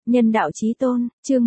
Nhân đạo chí tôn, chương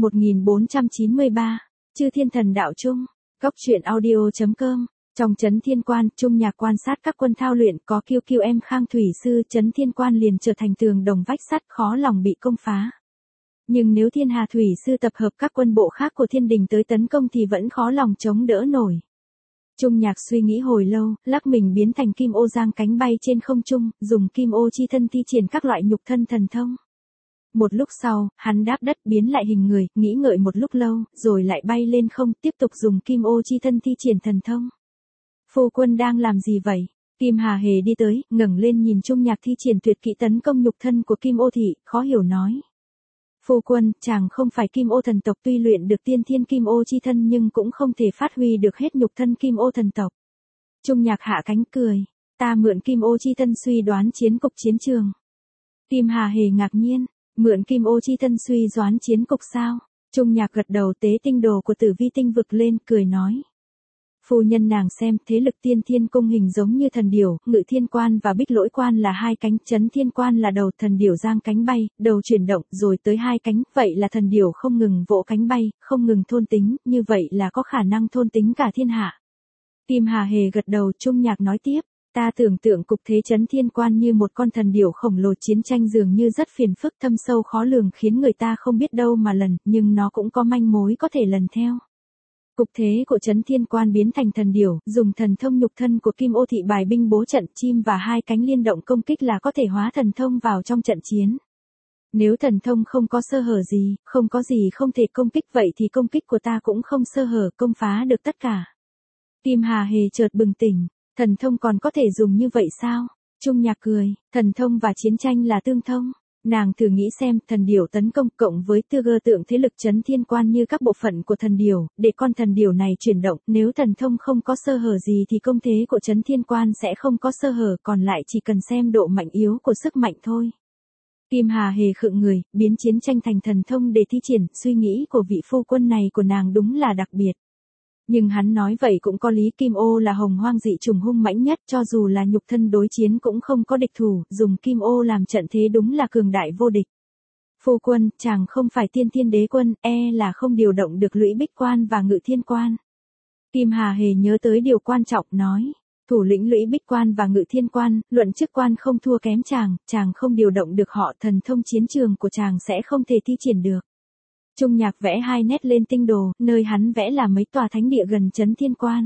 1493, Chư Thiên Thần Đạo Chung, Góc truyện audio.com. Trong Chấn Thiên Quan, Trung Nhạc quan sát các quân thao luyện, có kiêu kiêu em Khang Thủy Sư, Chấn Thiên Quan liền trở thành tường đồng vách sắt, khó lòng bị công phá. Nhưng nếu Thiên Hà Thủy Sư tập hợp các quân bộ khác của thiên đình tới tấn công thì vẫn khó lòng chống đỡ nổi. Trung Nhạc suy nghĩ hồi lâu, lắc mình biến thành kim ô giang cánh bay trên không trung, dùng kim ô chi thân thi triển các loại nhục thân thần thông. Một lúc sau, hắn đáp đất biến lại hình người, nghĩ ngợi một lúc lâu, rồi lại bay lên không, tiếp tục dùng kim ô chi thân thi triển thần thông. Phu quân đang làm gì vậy? Kim Hà Hề đi tới, ngẩng lên nhìn Trung Nhạc thi triển tuyệt kỹ tấn công nhục thân của kim ô thị, khó hiểu nói. Phu quân, chàng không phải kim ô thần tộc, tuy luyện được tiên thiên kim ô chi thân nhưng cũng không thể phát huy được hết nhục thân kim ô thần tộc. Trung Nhạc hạ cánh cười, ta mượn kim ô chi thân suy đoán chiến cục chiến trường. Kim Hà Hề ngạc nhiên, mượn kim ô chi thân suy đoán chiến cục sao? Trung Nhạc gật đầu, tế tinh đồ của Tử Vi tinh vực lên, cười nói. Phu nhân nàng xem, thế lực tiên thiên cung hình giống như thần điểu, Ngự Thiên Quan và Bích Lỗi Quan là hai cánh, Chấn Thiên Quan là đầu, thần điểu giang cánh bay, đầu chuyển động, rồi tới hai cánh, vậy là thần điểu không ngừng vỗ cánh bay, không ngừng thôn tính, như vậy là có khả năng thôn tính cả thiên hạ. Kim Hà Hề gật đầu. Trung Nhạc nói tiếp, ta tưởng tượng cục thế Chấn Thiên Quan như một con thần điểu khổng lồ, chiến tranh dường như rất phiền phức, thâm sâu khó lường, khiến người ta không biết đâu mà lần, nhưng nó cũng có manh mối có thể lần theo. Cục thế của Chấn Thiên Quan biến thành thần điểu, dùng thần thông nhục thân của kim ô thị bài binh bố trận, chim và hai cánh liên động công kích là có thể hóa thần thông vào trong trận chiến. Nếu thần thông không có sơ hở gì, không có gì không thể công kích, vậy thì công kích của ta cũng không sơ hở, công phá được tất cả. Kim Hà Hề chợt bừng tỉnh, thần thông còn có thể dùng như vậy sao? Trung Nhạc cười, thần thông và chiến tranh là tương thông. Nàng thử nghĩ xem, thần điểu tấn công cộng với tư gơ tượng thế lực Chấn Thiên Quan như các bộ phận của thần điểu, để con thần điểu này chuyển động, nếu thần thông không có sơ hở gì thì công thế của Chấn Thiên Quan sẽ không có sơ hở, còn lại chỉ cần xem độ mạnh yếu của sức mạnh thôi. Kim Hà Hề khựng người, biến chiến tranh thành thần thông để thi triển, suy nghĩ của vị phu quân này của nàng đúng là đặc biệt. Nhưng hắn nói vậy cũng có lý, kim ô là hồng hoang dị trùng hung mãnh nhất, cho dù là nhục thân đối chiến cũng không có địch thủ, dùng kim ô làm trận thế đúng là cường đại vô địch. Phu quân, chàng không phải tiên thiên đế quân, là không điều động được Lũy Bích Quan và Ngự Thiên Quan. Kim Hà Hề nhớ tới điều quan trọng, nói, thủ lĩnh Lũy Bích Quan và Ngự Thiên Quan, luận chức quan không thua kém chàng không điều động được họ, thần thông chiến trường của chàng sẽ không thể thi triển được. Trung Nhạc vẽ hai nét lên tinh đồ, nơi hắn vẽ là mấy tòa thánh địa gần Chấn Thiên Quan.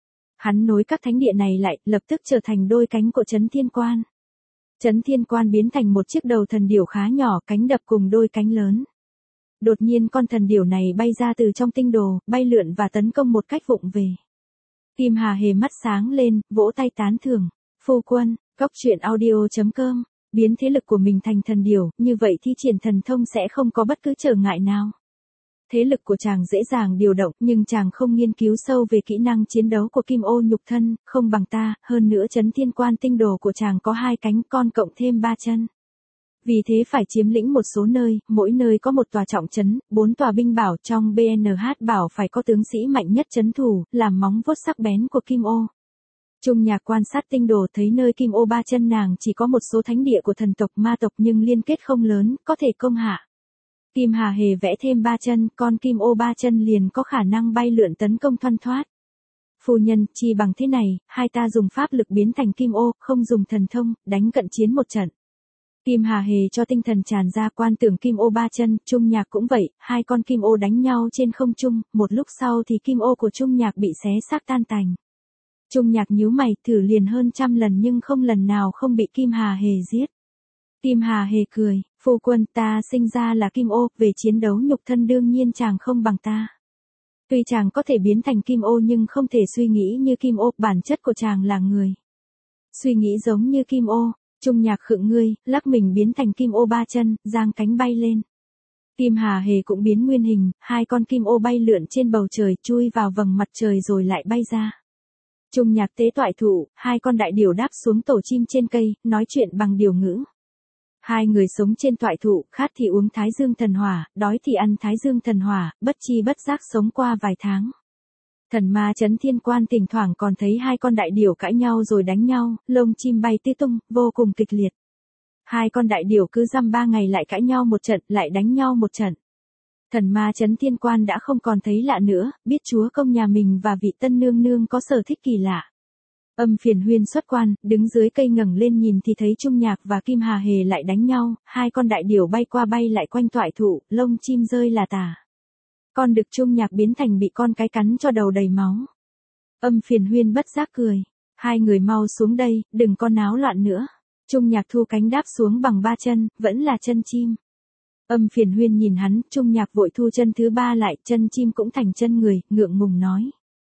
Hắn nối các thánh địa này lại, lập tức trở thành đôi cánh của Chấn Thiên Quan. Chấn Thiên Quan biến thành một chiếc đầu thần điểu khá nhỏ, cánh đập cùng đôi cánh lớn. Đột nhiên con thần điểu này bay ra từ trong tinh đồ, bay lượn và tấn công một cách vụng về. Kim Hà Hề mắt sáng lên, vỗ tay tán thưởng. Phu quân, Góc truyện audio.com. Biến thế lực của mình thành thần điểu, như vậy thi triển thần thông sẽ không có bất cứ trở ngại nào. Thế lực của chàng dễ dàng điều động, nhưng chàng không nghiên cứu sâu về kỹ năng chiến đấu của kim ô nhục thân, không bằng ta, hơn nữa Chấn Thiên Quan tinh đồ của chàng có hai cánh, con cộng thêm ba chân. Vì thế phải chiếm lĩnh một số nơi, mỗi nơi có một tòa trọng trấn, 4 tòa binh bảo, trong BNH bảo phải có tướng sĩ mạnh nhất trấn thủ, làm móng vuốt sắc bén của kim ô. Trung Nhạc quan sát tinh đồ, thấy nơi kim ô ba chân nàng chỉ có một số thánh địa của thần tộc ma tộc nhưng liên kết không lớn, có thể công hạ. Kim Hà Hề vẽ thêm ba chân, con kim ô ba chân liền có khả năng bay lượn tấn công thoăn thoát. Phu nhân, chi bằng thế này, hai ta dùng pháp lực biến thành kim ô, không dùng thần thông, đánh cận chiến một trận. Kim Hà Hề cho tinh thần tràn ra, quan tưởng kim ô ba chân, Trung Nhạc cũng vậy, hai con kim ô đánh nhau trên không trung, một lúc sau thì kim ô của Trung Nhạc bị xé xác tan tành. Trung Nhạc nhíu mày, thử liền hơn 100 lần nhưng không lần nào không bị Kim Hà Hề giết. Kim Hà Hề cười, phu quân, ta sinh ra là kim ô, về chiến đấu nhục thân đương nhiên chàng không bằng ta. Tuy chàng có thể biến thành kim ô nhưng không thể suy nghĩ như kim ô, bản chất của chàng là người. Suy nghĩ giống như kim ô. Trung Nhạc khựng người, lắc mình biến thành kim ô ba chân, giang cánh bay lên. Kim Hà Hề cũng biến nguyên hình, hai con kim ô bay lượn trên bầu trời, chui vào vầng mặt trời rồi lại bay ra. Trung Nhạc tế toại thụ, hai con đại điểu đáp xuống tổ chim trên cây, nói chuyện bằng điểu ngữ. Hai người sống trên toại thụ, khát thì uống Thái Dương thần hỏa, đói thì ăn Thái Dương thần hỏa, bất chi bất giác sống qua vài tháng. Thần ma Chấn Thiên Quan thỉnh thoảng còn thấy hai con đại điểu cãi nhau rồi đánh nhau, lông chim bay tứ tung, vô cùng kịch liệt. Hai con đại điểu cứ dăm 3 ngày lại cãi nhau một trận, lại đánh nhau một trận. Thần ma Chấn Thiên Quan đã không còn thấy lạ nữa, biết chúa công nhà mình và vị tân nương nương có sở thích kỳ lạ. Âm Phiền Huyên xuất quan, đứng dưới cây ngẩng lên nhìn thì thấy Trung Nhạc và Kim Hà Hề lại đánh nhau, hai con đại điểu bay qua bay lại quanh toại thụ, lông chim rơi là tả. Con đực Trung Nhạc biến thành bị con cái cắn cho đầu đầy máu. Âm Phiền Huyên bất giác cười. Hai người mau xuống đây, đừng có náo loạn nữa. Trung Nhạc thu cánh đáp xuống bằng 3 chân, vẫn là chân chim. Âm Phiền Huyên nhìn hắn, Trung Nhạc vội thu chân thứ 3 lại, chân chim cũng thành chân người, ngượng ngùng nói.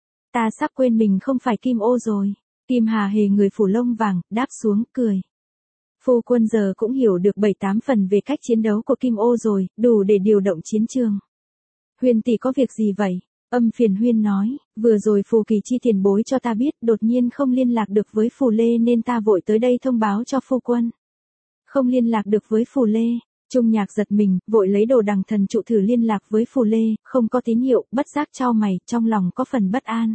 Ta sắp quên mình không phải Kim Ô rồi. Kim Hà Hề người phủ lông vàng, đáp xuống, cười. Phu quân giờ cũng hiểu được 7-8 phần về cách chiến đấu của Kim Ô rồi, đủ để điều động chiến trường. Huyên tỷ có việc gì vậy? Âm Phiền Huyên nói, vừa rồi Phù Kỳ Chi tiền bối cho ta biết đột nhiên không liên lạc được với Phù Lê nên ta vội tới đây thông báo cho phu quân. Không liên lạc được với Phù Lê. Trung Nhạc giật mình, vội lấy đồ đằng thần trụ thử liên lạc với Phù Lê, không có tín hiệu, bất giác chau mày, trong lòng có phần bất an.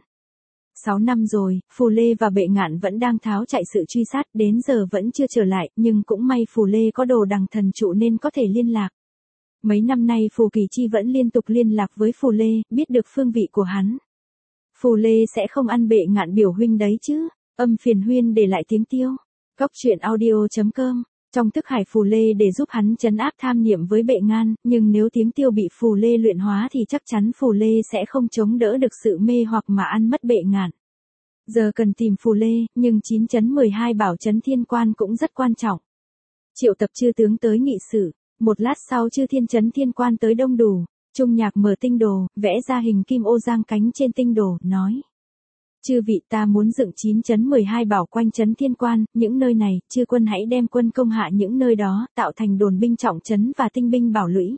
6 năm rồi, Phù Lê và Bệ Ngạn vẫn đang tháo chạy sự truy sát, đến giờ vẫn chưa trở lại, nhưng cũng may Phù Lê có đồ đằng thần trụ nên có thể liên lạc. Mấy năm nay Phù Kỳ Chi vẫn liên tục liên lạc với Phù Lê, biết được phương vị của hắn. Phù Lê sẽ không ăn Bệ Ngạn biểu huynh đấy chứ. Âm Phiền Huyên để lại tiếng tiêu. Cóc truyện audio.com. Trong thức hải Phù Lê để giúp hắn trấn áp tham niệm với Bệ Ngan, nhưng nếu tiếng tiêu bị Phù Lê luyện hóa thì chắc chắn Phù Lê sẽ không chống đỡ được sự mê hoặc mà ăn mất Bệ Ngạn. Giờ cần tìm Phù Lê, nhưng 9-12 bảo Chấn Thiên Quan cũng rất quan trọng. Triệu tập chư tướng tới nghị sự. Một lát sau chư thiên Chấn Thiên Quan tới đông đủ. Trung Nhạc mở tinh đồ, vẽ ra hình kim ô giang cánh trên tinh đồ, nói. Chư vị, ta muốn dựng 9-12 bảo quanh Chấn Thiên Quan, những nơi này, chư quân hãy đem quân công hạ những nơi đó, tạo thành đồn binh trọng trấn và tinh binh bảo lũy.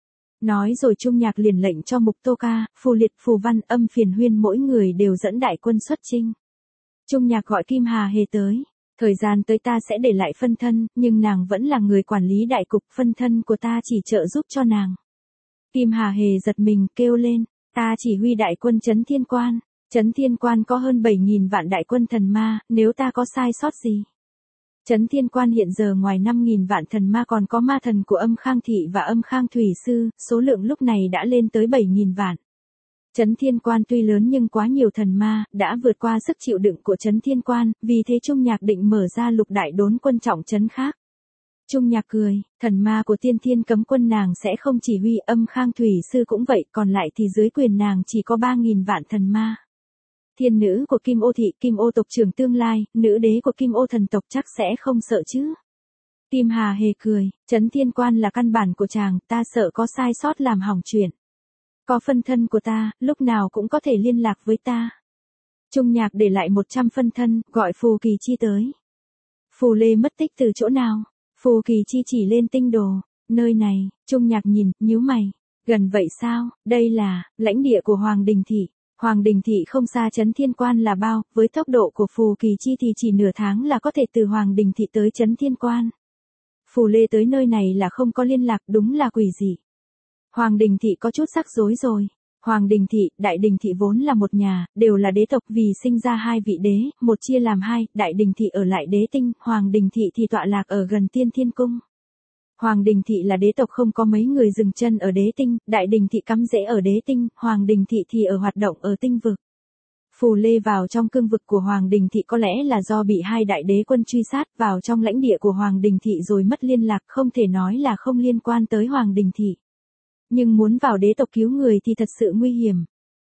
Nói rồi Trung Nhạc liền lệnh cho Mục Tô Ca, Phù Liệt, Phù Văn, Âm Phiền Huyên mỗi người đều dẫn đại quân xuất chinh. Trung Nhạc gọi Kim Hà Hề tới. Thời gian tới ta sẽ để lại phân thân, nhưng nàng vẫn là người quản lý đại cục, phân thân của ta chỉ trợ giúp cho nàng. Kim Hà Hề giật mình, kêu lên, ta chỉ huy đại quân Chấn Thiên Quan. Chấn Thiên Quan có hơn 7.000 vạn đại quân thần ma, nếu ta có sai sót gì. Chấn Thiên Quan hiện giờ ngoài 5.000 vạn thần ma còn có ma thần của Âm Khang Thị và Âm Khang Thủy Sư, số lượng lúc này đã lên tới 7.000 vạn. Chấn Thiên Quan tuy lớn nhưng quá nhiều thần ma, đã vượt qua sức chịu đựng của Chấn Thiên Quan, vì thế Trung Nhạc định mở ra lục đại đốn quân trọng trấn khác. Trung Nhạc cười, thần ma của Tiên Thiên Cấm Quân nàng sẽ không chỉ huy, Âm Khang Thủy Sư cũng vậy, còn lại thì dưới quyền nàng chỉ có 3.000 vạn thần ma. Thiên nữ của Kim Ô Thị, Kim Ô tộc trưởng tương lai, nữ đế của Kim Ô thần tộc chắc sẽ không sợ chứ. Kim Hà Hề cười, Chấn Thiên Quan là căn bản của chàng, ta sợ có sai sót làm hỏng chuyện. Có phân thân của ta, lúc nào cũng có thể liên lạc với ta. Trung Nhạc để lại 100 phân thân, gọi Phù Kỳ Chi tới. Phù Lê mất tích từ chỗ nào? Phù Kỳ Chi chỉ lên tinh đồ, nơi này. Trung Nhạc nhìn, nhíu mày. Gần vậy sao? Đây là lãnh địa của Hoàng Đình Thị. Hoàng Đình Thị không xa Chấn Thiên Quan là bao, với tốc độ của Phù Kỳ Chi thì chỉ nửa tháng là có thể từ Hoàng Đình Thị tới Chấn Thiên Quan. Phù Lê tới nơi này là không có liên lạc, đúng là quỷ dị. Hoàng Đình Thị có chút rắc rối rồi. Hoàng Đình Thị, Đại Đình Thị vốn là một nhà, đều là đế tộc, vì sinh ra hai vị đế, một chia làm hai, Đại Đình Thị ở lại đế tinh, Hoàng Đình Thị thì tọa lạc ở gần Tiên Thiên Cung. Hoàng Đình Thị là đế tộc không có mấy người dừng chân ở đế tinh, Đại Đình Thị cắm rễ ở đế tinh, Hoàng Đình Thị thì ở hoạt động ở tinh vực. Phù Lê vào trong cương vực của Hoàng Đình Thị có lẽ là do bị hai đại đế quân truy sát vào trong lãnh địa của Hoàng Đình Thị rồi mất liên lạc, không thể nói là không liên quan tới Hoàng Đình Thị. Nhưng muốn vào đế tộc cứu người thì thật sự nguy hiểm.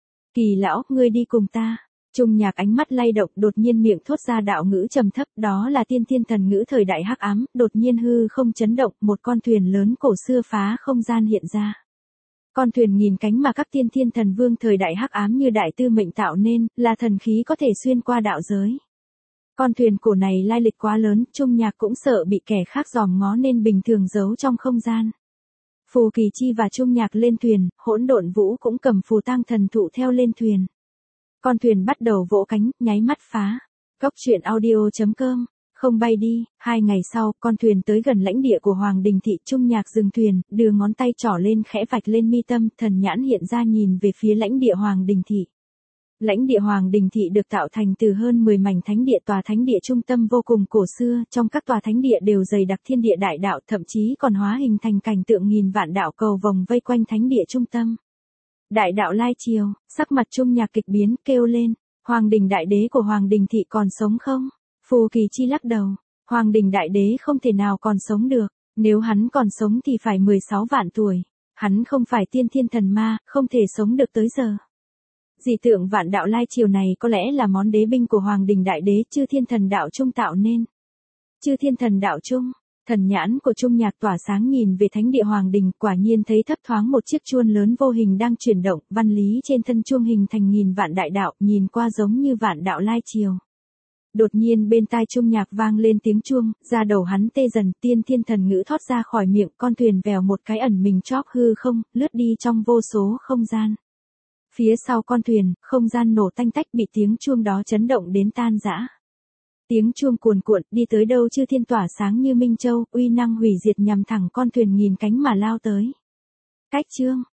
Kỳ lão, ngươi đi cùng ta. Trung Nhạc ánh mắt lay động, đột nhiên miệng thốt ra đạo ngữ trầm thấp, đó là tiên thiên thần ngữ thời đại hắc ám, đột nhiên hư không chấn động, một con thuyền lớn cổ xưa phá không gian hiện ra. Con thuyền nghìn cánh mà các tiên thiên thần vương thời đại hắc ám như đại tư mệnh tạo nên, là thần khí có thể xuyên qua đạo giới. Con thuyền cổ này lai lịch quá lớn, Trung Nhạc cũng sợ bị kẻ khác dòm ngó nên bình thường giấu trong không gian. Phù Kỳ Chi và Trung Nhạc lên thuyền, Hỗn Độn Vũ cũng cầm phù tang thần thụ theo lên thuyền. Con thuyền bắt đầu vỗ cánh, nháy mắt phá. Cóc truyện audio.com. Không bay đi. 2 ngày sau, con thuyền tới gần lãnh địa của Hoàng Đình Thị. Trung Nhạc dừng thuyền, đưa ngón tay trỏ lên khẽ vạch lên mi tâm, thần nhãn hiện ra nhìn về phía lãnh địa Hoàng Đình Thị. Lãnh địa Hoàng Đình Thị được tạo thành từ hơn 10 mảnh thánh địa, tòa thánh địa trung tâm vô cùng cổ xưa, trong các tòa thánh địa đều dày đặc thiên địa đại đạo, thậm chí còn hóa hình thành cảnh tượng nghìn vạn đạo cầu vòng vây quanh thánh địa trung tâm. Đại đạo lai triều, sắc mặt Trung Nhạc kịch biến, kêu lên, Hoàng Đình đại đế của Hoàng Đình Thị còn sống không? Phù Kỳ Chi lắc đầu, Hoàng Đình đại đế không thể nào còn sống được, nếu hắn còn sống thì phải 16 vạn tuổi, hắn không phải tiên thiên thần ma, không thể sống được tới giờ. Dị tượng vạn đạo lai triều này có lẽ là món đế binh của Hoàng Đình đại đế Chư Thiên Thần Đạo Trung tạo nên. Chư Thiên Thần Đạo Trung, thần nhãn của Trung Nhạc tỏa sáng nhìn về thánh địa Hoàng Đình, quả nhiên thấy thấp thoáng một chiếc chuông lớn vô hình đang chuyển động, văn lý trên thân chuông hình thành nghìn vạn đại đạo, nhìn qua giống như vạn đạo lai triều. Đột nhiên bên tai Trung Nhạc vang lên tiếng chuông, da đầu hắn tê dần, tiên thiên thần ngữ thoát ra khỏi miệng, con thuyền vèo một cái ẩn mình chóp hư không, lướt đi trong vô số không gian. Phía sau con thuyền, không gian nổ tanh tách, bị tiếng chuông đó chấn động đến tan rã. Tiếng chuông cuồn cuộn, đi tới đâu Chư Thiên tỏa sáng như minh châu, uy năng hủy diệt nhằm thẳng con thuyền nghìn cánh mà lao tới. Cách chương